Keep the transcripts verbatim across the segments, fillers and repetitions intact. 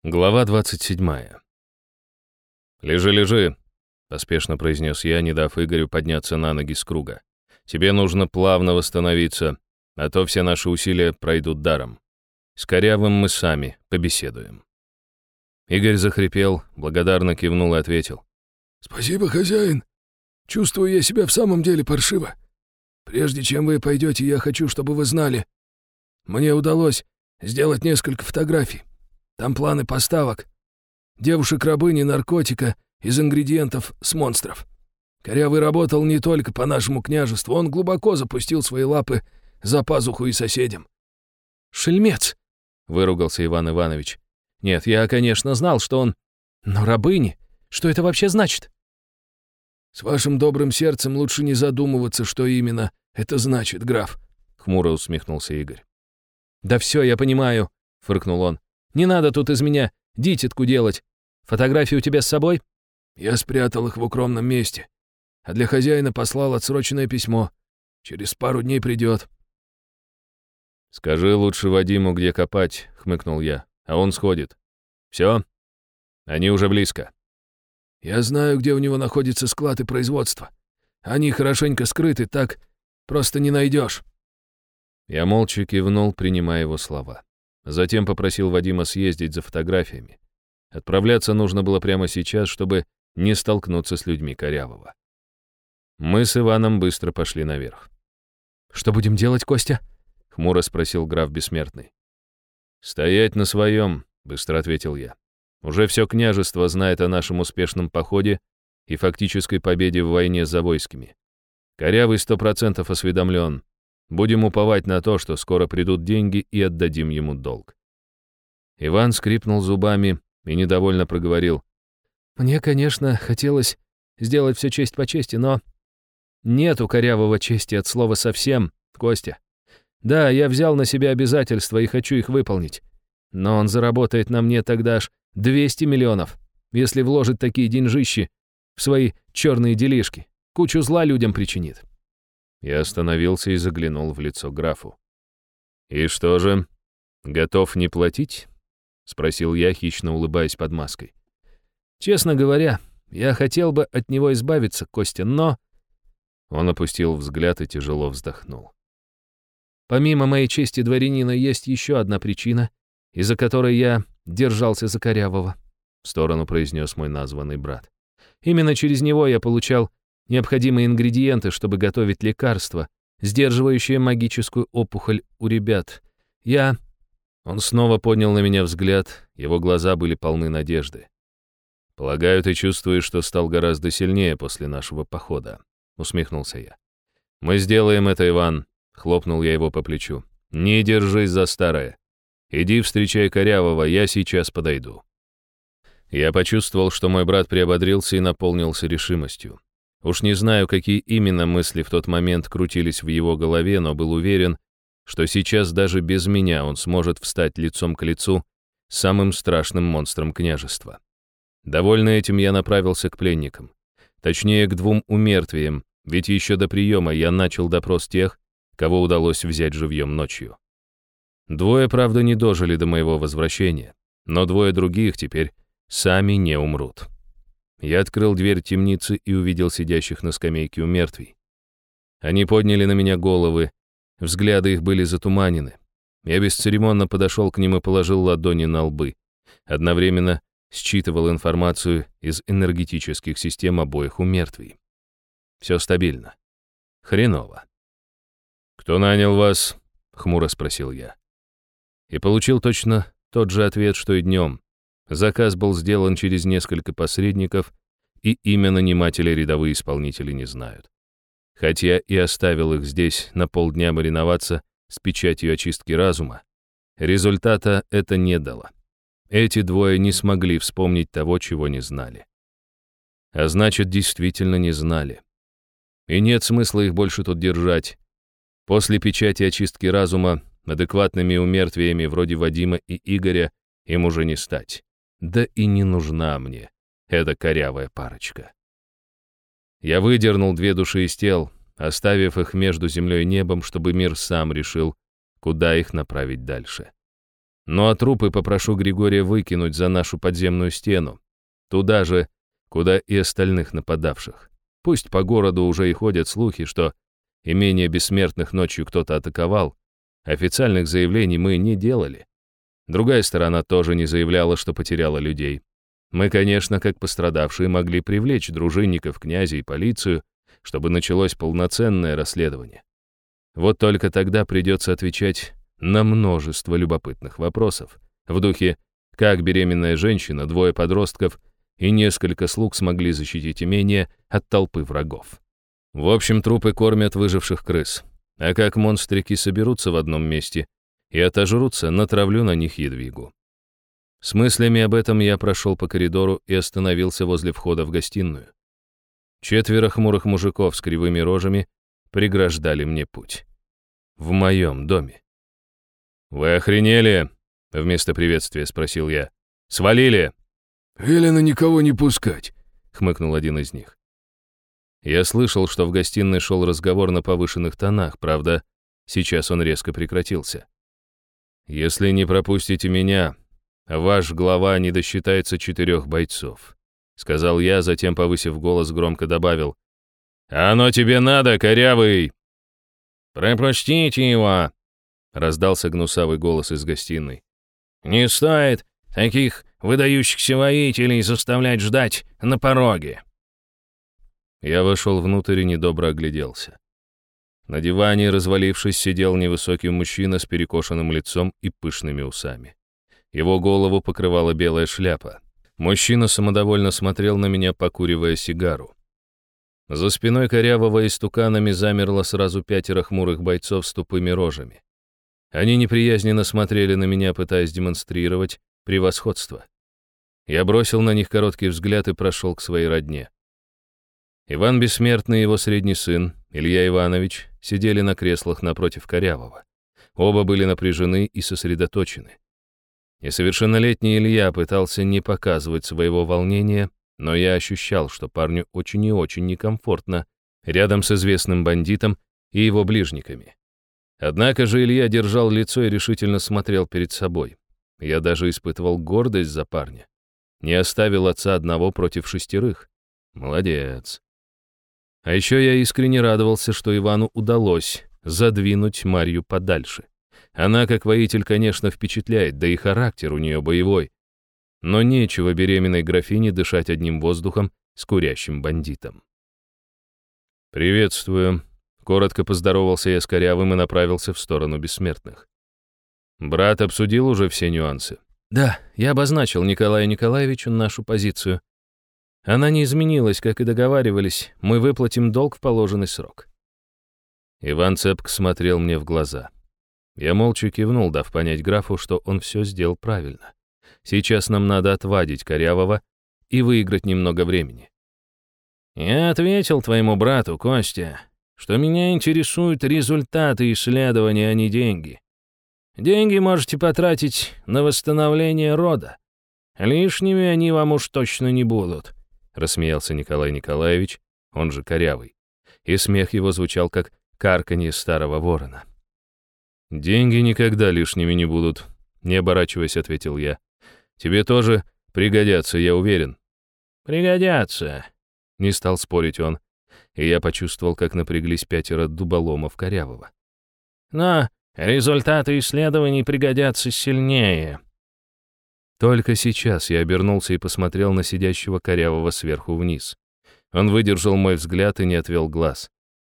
Глава двадцать седьмая. «Лежи, лежи», — поспешно произнес я, не дав Игорю подняться на ноги с круга. «Тебе нужно плавно восстановиться, а то все наши усилия пройдут даром. С Корявым мы сами побеседуем». Игорь захрипел, благодарно кивнул и ответил. «Спасибо, хозяин. Чувствую я себя в самом деле паршиво. Прежде чем вы пойдете, я хочу, чтобы вы знали. Мне удалось сделать несколько фотографий. Там планы поставок. Девушек-рабыни, наркотика из ингредиентов с монстров. Корявый работал не только по нашему княжеству, он глубоко запустил свои лапы за пазуху и соседям». «Шельмец!» — выругался Иван Иванович. «Нет, я, конечно, знал, что он... Но рабыни? Что это вообще значит?» «С вашим добрым сердцем лучше не задумываться, что именно это значит, граф», — хмуро усмехнулся Игорь. «Да все, я понимаю», — фыркнул он. «Не надо тут из меня дитятку делать. Фотографии у тебя с собой?» «Я спрятал их в укромном месте, а для хозяина послал отсроченное письмо. Через пару дней придет». «Скажи лучше Вадиму, где копать», — хмыкнул я, — «а он сходит. Все? Они уже близко». «Я знаю, где у него находится склад и производство. Они хорошенько скрыты, так просто не найдешь». Я молча кивнул, принимая его слова. Затем попросил Вадима съездить за фотографиями. Отправляться нужно было прямо сейчас, чтобы не столкнуться с людьми Корявого. Мы с Иваном быстро пошли наверх. «Что будем делать, Костя?» — хмуро спросил граф Бессмертный. «Стоять на своем», — быстро ответил я. «Уже все княжество знает о нашем успешном походе и фактической победе в войне с Завойскими. Корявый сто процентов осведомлен. Будем уповать на то, что скоро придут деньги и отдадим ему долг». Иван скрипнул зубами и недовольно проговорил. «Мне, конечно, хотелось сделать все честь по чести, но нет у Корявого чести от слова совсем, Костя. Да, я взял на себя обязательства и хочу их выполнить. Но он заработает на мне тогда аж двести миллионов, если вложит такие деньжищи в свои черные делишки. Кучу зла людям причинит». Я остановился и заглянул в лицо графу. «И что же, готов не платить?» — спросил я, хищно улыбаясь под маской. «Честно говоря, я хотел бы от него избавиться, Костя, но...» Он опустил взгляд и тяжело вздохнул. «Помимо моей чести дворянина есть еще одна причина, из-за которой я держался за Корявого», — в сторону произнес мой названный брат. «Именно через него я получал необходимые ингредиенты, чтобы готовить лекарства, сдерживающие магическую опухоль у ребят. Я...» Он снова поднял на меня взгляд, его глаза были полны надежды. «Полагаю, ты чувствуешь, что стал гораздо сильнее после нашего похода», — усмехнулся я. «Мы сделаем это, Иван», — хлопнул я его по плечу. «Не держись за старое. Иди встречай Корявого, я сейчас подойду». Я почувствовал, что мой брат приободрился и наполнился решимостью. Уж не знаю, какие именно мысли в тот момент крутились в его голове, но был уверен, что сейчас даже без меня он сможет встать лицом к лицу с самым страшным монстром княжества. Довольный этим, я направился к пленникам. Точнее, к двум умертвиям, ведь еще до приема я начал допрос тех, кого удалось взять живьем ночью. Двое, правда, не дожили до моего возвращения, но двое других теперь сами не умрут. Я открыл дверь темницы и увидел сидящих на скамейке умертвий. Они подняли на меня головы, взгляды их были затуманены. Я бесцеремонно подошел к ним и положил ладони на лбы. Одновременно считывал информацию из энергетических систем обоих умертвий. Все стабильно. Хреново. «Кто нанял вас?» — хмуро спросил я. И получил точно тот же ответ, что и днем. Заказ был сделан через несколько посредников, и имя нанимателя рядовые исполнители не знают. Хотя и оставил их здесь на полдня мариноваться с печатью очистки разума, результата это не дало. Эти двое не смогли вспомнить того, чего не знали. А значит, действительно не знали. И нет смысла их больше тут держать. После печати очистки разума адекватными умертвиями вроде Вадима и Игоря им уже не стать. Да и не нужна мне эта корявая парочка. Я выдернул две души из тел, оставив их между землей и небом, чтобы мир сам решил, куда их направить дальше. Ну а трупы попрошу Григория выкинуть за нашу подземную стену, туда же, куда и остальных нападавших. Пусть по городу уже и ходят слухи, что имение бессмертных ночью кто-то атаковал, официальных заявлений мы не делали. Другая сторона тоже не заявляла, что потеряла людей. Мы, конечно, как пострадавшие, могли привлечь дружинников, князя и полицию, чтобы началось полноценное расследование. Вот только тогда придется отвечать на множество любопытных вопросов. В духе, как беременная женщина, двое подростков и несколько слуг смогли защитить имение от толпы врагов. В общем, трупы кормят выживших крыс. А как монстрики соберутся в одном месте и отожрутся, натравлю на них ядвигу. С мыслями об этом я прошел по коридору и остановился возле входа в гостиную. Четверо хмурых мужиков с кривыми рожами преграждали мне путь. В моем доме. «Вы охренели?» — вместо приветствия спросил я. «Свалили!» «Велено никого не пускать», — хмыкнул один из них. Я слышал, что в гостиной шел разговор на повышенных тонах, правда, сейчас он резко прекратился. «Если не пропустите меня, ваш глава не досчитается четырех бойцов», — сказал я, затем, повысив голос, громко добавил. «А оно тебе надо, корявый!» «Пропустите его!» — раздался гнусавый голос из гостиной. «Не стоит таких выдающихся воителей заставлять ждать на пороге!» Я вошел внутрь и недобро огляделся. На диване, развалившись, сидел невысокий мужчина с перекошенным лицом и пышными усами. Его голову покрывала белая шляпа. Мужчина самодовольно смотрел на меня, покуривая сигару. За спиной корявого истуканами замерло сразу пятеро хмурых бойцов с тупыми рожами. Они неприязненно смотрели на меня, пытаясь демонстрировать превосходство. Я бросил на них короткий взгляд и прошел к своей родне. Иван Бессмертный и его средний сын, Илья Иванович, сидели на креслах напротив корявого. Оба были напряжены и сосредоточены. Несовершеннолетний Илья пытался не показывать своего волнения, но я ощущал, что парню очень и очень некомфортно рядом с известным бандитом и его ближниками. Однако же Илья держал лицо и решительно смотрел перед собой. Я даже испытывал гордость за парня. Не оставил отца одного против шестерых. Молодец. А еще я искренне радовался, что Ивану удалось задвинуть Марью подальше. Она, как воитель, конечно, впечатляет, да и характер у нее боевой. Но нечего беременной графине дышать одним воздухом с курящим бандитом. «Приветствую», — коротко поздоровался я с корявым и направился в сторону бессмертных. «Брат обсудил уже все нюансы?» «Да, я обозначил Николаю Николаевичу нашу позицию. Она не изменилась, как и договаривались, мы выплатим долг в положенный срок». Иван цепко смотрел мне в глаза. Я молча кивнул, дав понять графу, что он все сделал правильно. Сейчас нам надо отвадить корявого и выиграть немного времени. «Я ответил твоему брату, Костя, что меня интересуют результаты исследования, а не деньги. Деньги можете потратить на восстановление рода. Лишними они вам уж точно не будут», — рассмеялся Николай Николаевич, он же корявый, и смех его звучал как карканье старого ворона. «Деньги никогда лишними не будут», — не оборачиваясь, ответил я. «Тебе тоже пригодятся, я уверен». «Пригодятся», — не стал спорить он, и я почувствовал, как напряглись пятеро дуболомов корявого. «Но результаты исследований пригодятся сильнее». Только сейчас я обернулся и посмотрел на сидящего корявого сверху вниз. Он выдержал мой взгляд и не отвел глаз.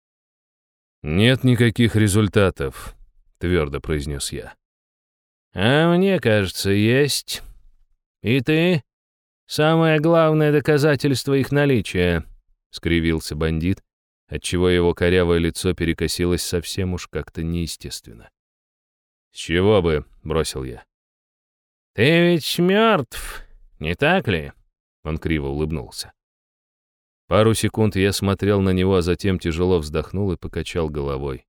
«Нет никаких результатов», — твердо произнес я. «А мне кажется, есть. И ты — самое главное доказательство их наличия», — скривился бандит, отчего его корявое лицо перекосилось совсем уж как-то неестественно. «С чего бы?» — бросил я. «Ты ведь мертв, не так ли?» — он криво улыбнулся. Пару секунд я смотрел на него, а затем тяжело вздохнул и покачал головой.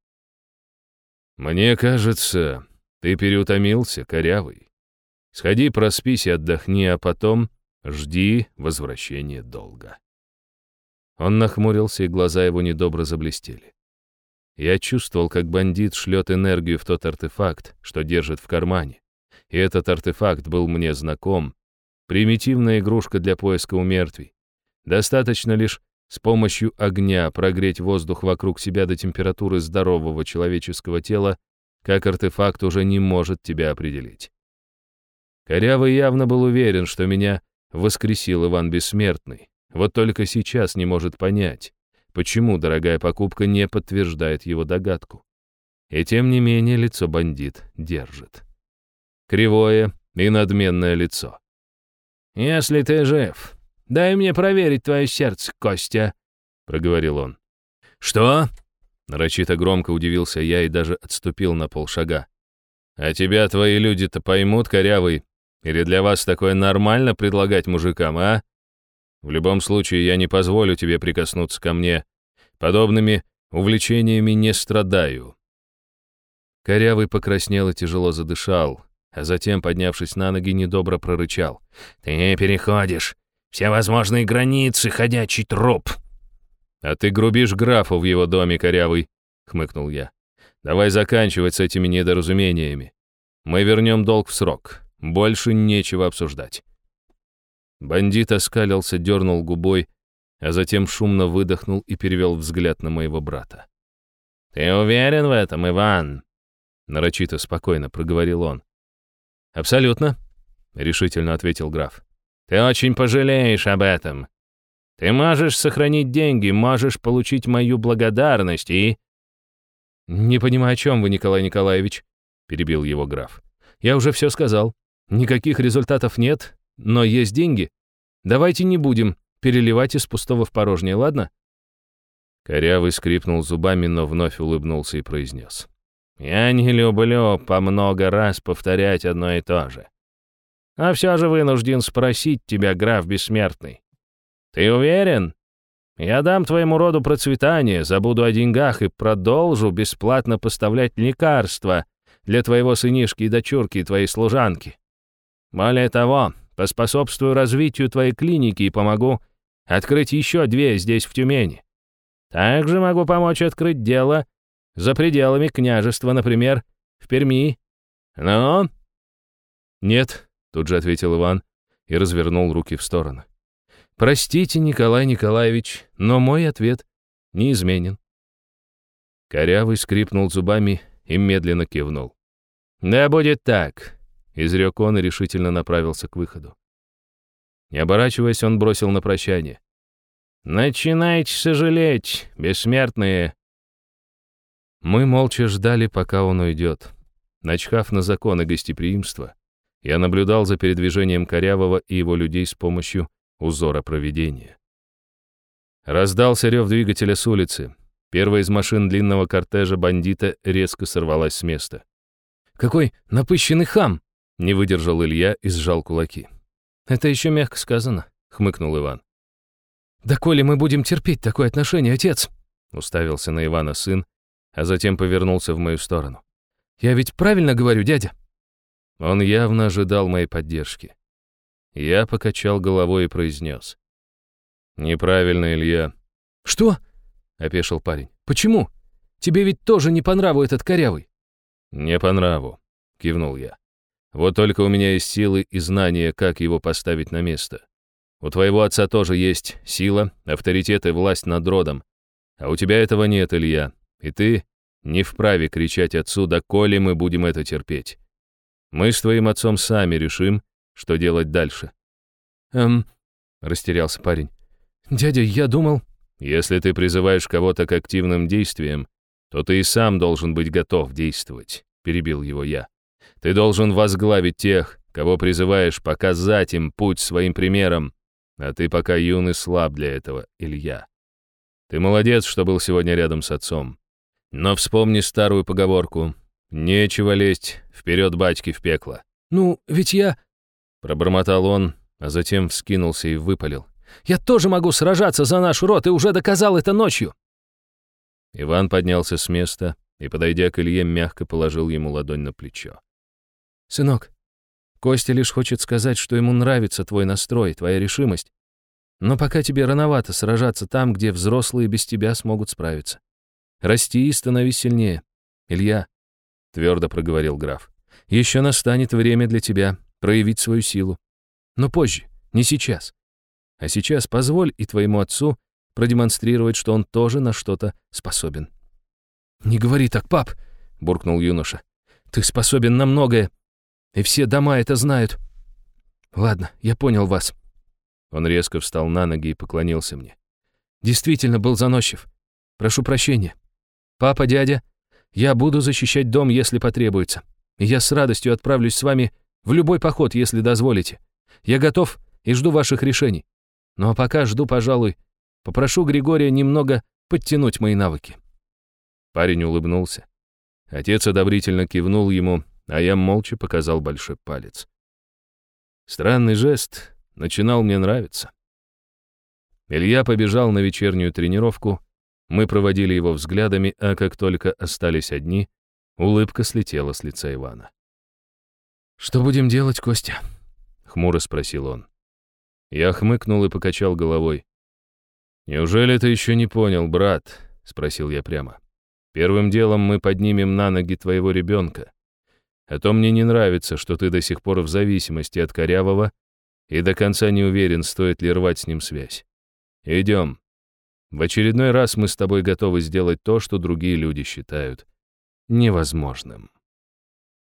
«Мне кажется, ты переутомился, корявый. Сходи, проспись и отдохни, а потом жди возвращения долга». Он нахмурился, и глаза его недобро заблестели. Я чувствовал, как бандит шлет энергию в тот артефакт, что держит в кармане, и этот артефакт был мне знаком. Примитивная игрушка для поиска умертвий. Достаточно лишь с помощью огня прогреть воздух вокруг себя до температуры здорового человеческого тела, как артефакт уже не может тебя определить. Корявый явно был уверен, что меня воскресил Иван Бессмертный. Вот только сейчас не может понять, почему дорогая покупка не подтверждает его догадку. И тем не менее лицо бандит держит. Кривое и надменное лицо. «Если ты жив, дай мне проверить твое сердце, Костя», — проговорил он. «Что?» — нарочито громко удивился я и даже отступил на полшага. «А тебя твои люди-то поймут, корявый? Или для вас такое нормально предлагать мужикам, а? В любом случае, я не позволю тебе прикоснуться ко мне. Подобными увлечениями не страдаю». Корявый покраснел и тяжело задышал, а затем, поднявшись на ноги, недобро прорычал. «Ты переходишь все возможные границы, ходячий труп!» «А ты грубишь графу в его доме, корявый», — хмыкнул я. «Давай заканчивать с этими недоразумениями. Мы вернем долг в срок. Больше нечего обсуждать». Бандит оскалился, дернул губой, а затем шумно выдохнул и перевел взгляд на моего брата. «Ты уверен в этом, Иван?» Нарочито спокойно проговорил он. «Абсолютно», — решительно ответил граф. «Ты очень пожалеешь об этом. Ты можешь сохранить деньги, можешь получить мою благодарность и...» «Не понимаю, о чем вы, Николай Николаевич», — перебил его граф. «Я уже все сказал. Никаких результатов нет, но есть деньги. Давайте не будем переливать из пустого в порожнее, ладно?» Корявый скрипнул зубами, но вновь улыбнулся и произнес. «Я не люблю по много раз повторять одно и то же. А все же вынужден спросить тебя, граф Бессмертный. Ты уверен? Я дам твоему роду процветание, забуду о деньгах и продолжу бесплатно поставлять лекарства для твоего сынишки и дочурки и твоей служанки. Более того, поспособствую развитию твоей клиники и помогу открыть еще две здесь, в Тюмени. Также могу помочь открыть дело за пределами княжества, например, в Перми. Ну?» «Нет», — тут же ответил Иван и развернул руки в стороны. «Простите, Николай Николаевич, но мой ответ неизменен». Корявый скрипнул зубами и медленно кивнул. «Да будет так», — изрек он и решительно направился к выходу. Не оборачиваясь, он бросил на прощание. «Начинайте сожалеть, бессмертные». Мы молча ждали, пока он уйдет. Начхав на закон и гостеприимство, я наблюдал за передвижением Корявого и его людей с помощью узора провидения. Раздался рев двигателя с улицы. Первая из машин длинного кортежа бандита резко сорвалась с места. «Какой напыщенный хам!» — не выдержал Илья и сжал кулаки. «Это еще мягко сказано», — хмыкнул Иван. «Да коли мы будем терпеть такое отношение, отец?» — уставился на Ивана сын, а затем повернулся в мою сторону. «Я ведь правильно говорю, дядя?» Он явно ожидал моей поддержки. Я покачал головой и произнес. «Неправильно, Илья». «Что?» — опешил парень. «Почему? Тебе ведь тоже не по нраву этот корявый». «Не по нраву», — кивнул я. «Вот только у меня есть силы и знания, как его поставить на место. У твоего отца тоже есть сила, авторитет и власть над родом. А у тебя этого нет, Илья. И ты не вправе кричать отцу, доколе мы будем это терпеть. Мы с твоим отцом сами решим, что делать дальше». «Эм...» — растерялся парень. «Дядя, я думал...» «Если ты призываешь кого-то к активным действиям, то ты и сам должен быть готов действовать», — перебил его я. «Ты должен возглавить тех, кого призываешь, показать им путь своим примером, а ты пока юн и слаб для этого, Илья. Ты молодец, что был сегодня рядом с отцом. Но вспомни старую поговорку: нечего лезть вперед батьки в пекло». «Ну, ведь я...» — пробормотал он, а затем вскинулся и выпалил. «Я тоже могу сражаться за наш род и уже доказал это ночью». Иван поднялся с места и, подойдя к Илье, мягко положил ему ладонь на плечо. «Сынок, Костя лишь хочет сказать, что ему нравится твой настрой, твоя решимость. Но пока тебе рановато сражаться там, где взрослые без тебя смогут справиться. Расти и становись сильнее. Илья», — твердо проговорил граф, Еще настанет время для тебя проявить свою силу. Но позже, не сейчас. А сейчас позволь и твоему отцу продемонстрировать, что он тоже на что-то способен». «Не говори так, пап!» — буркнул юноша. «Ты способен на многое, и все дома это знают. Ладно, я понял вас». Он резко встал на ноги и поклонился мне. «Действительно был заносчив. Прошу прощения. Папа, дядя, я буду защищать дом, если потребуется. И я с радостью отправлюсь с вами в любой поход, если дозволите. Я готов и жду ваших решений. Ну а пока жду, пожалуй, попрошу Григория немного подтянуть мои навыки». Парень улыбнулся. Отец одобрительно кивнул ему, а я молча показал большой палец. Странный жест начинал мне нравиться. Илья побежал на вечернюю тренировку, мы проводили его взглядами, а как только остались одни, улыбка слетела с лица Ивана. «Что будем делать, Костя?» — хмуро спросил он. Я хмыкнул и покачал головой. «Неужели ты еще не понял, брат?» — спросил я прямо. «Первым делом мы поднимем на ноги твоего ребенка. А то мне не нравится, что ты до сих пор в зависимости от Корявого и до конца не уверен, стоит ли рвать с ним связь. Идем. В очередной раз мы с тобой готовы сделать то, что другие люди считают невозможным».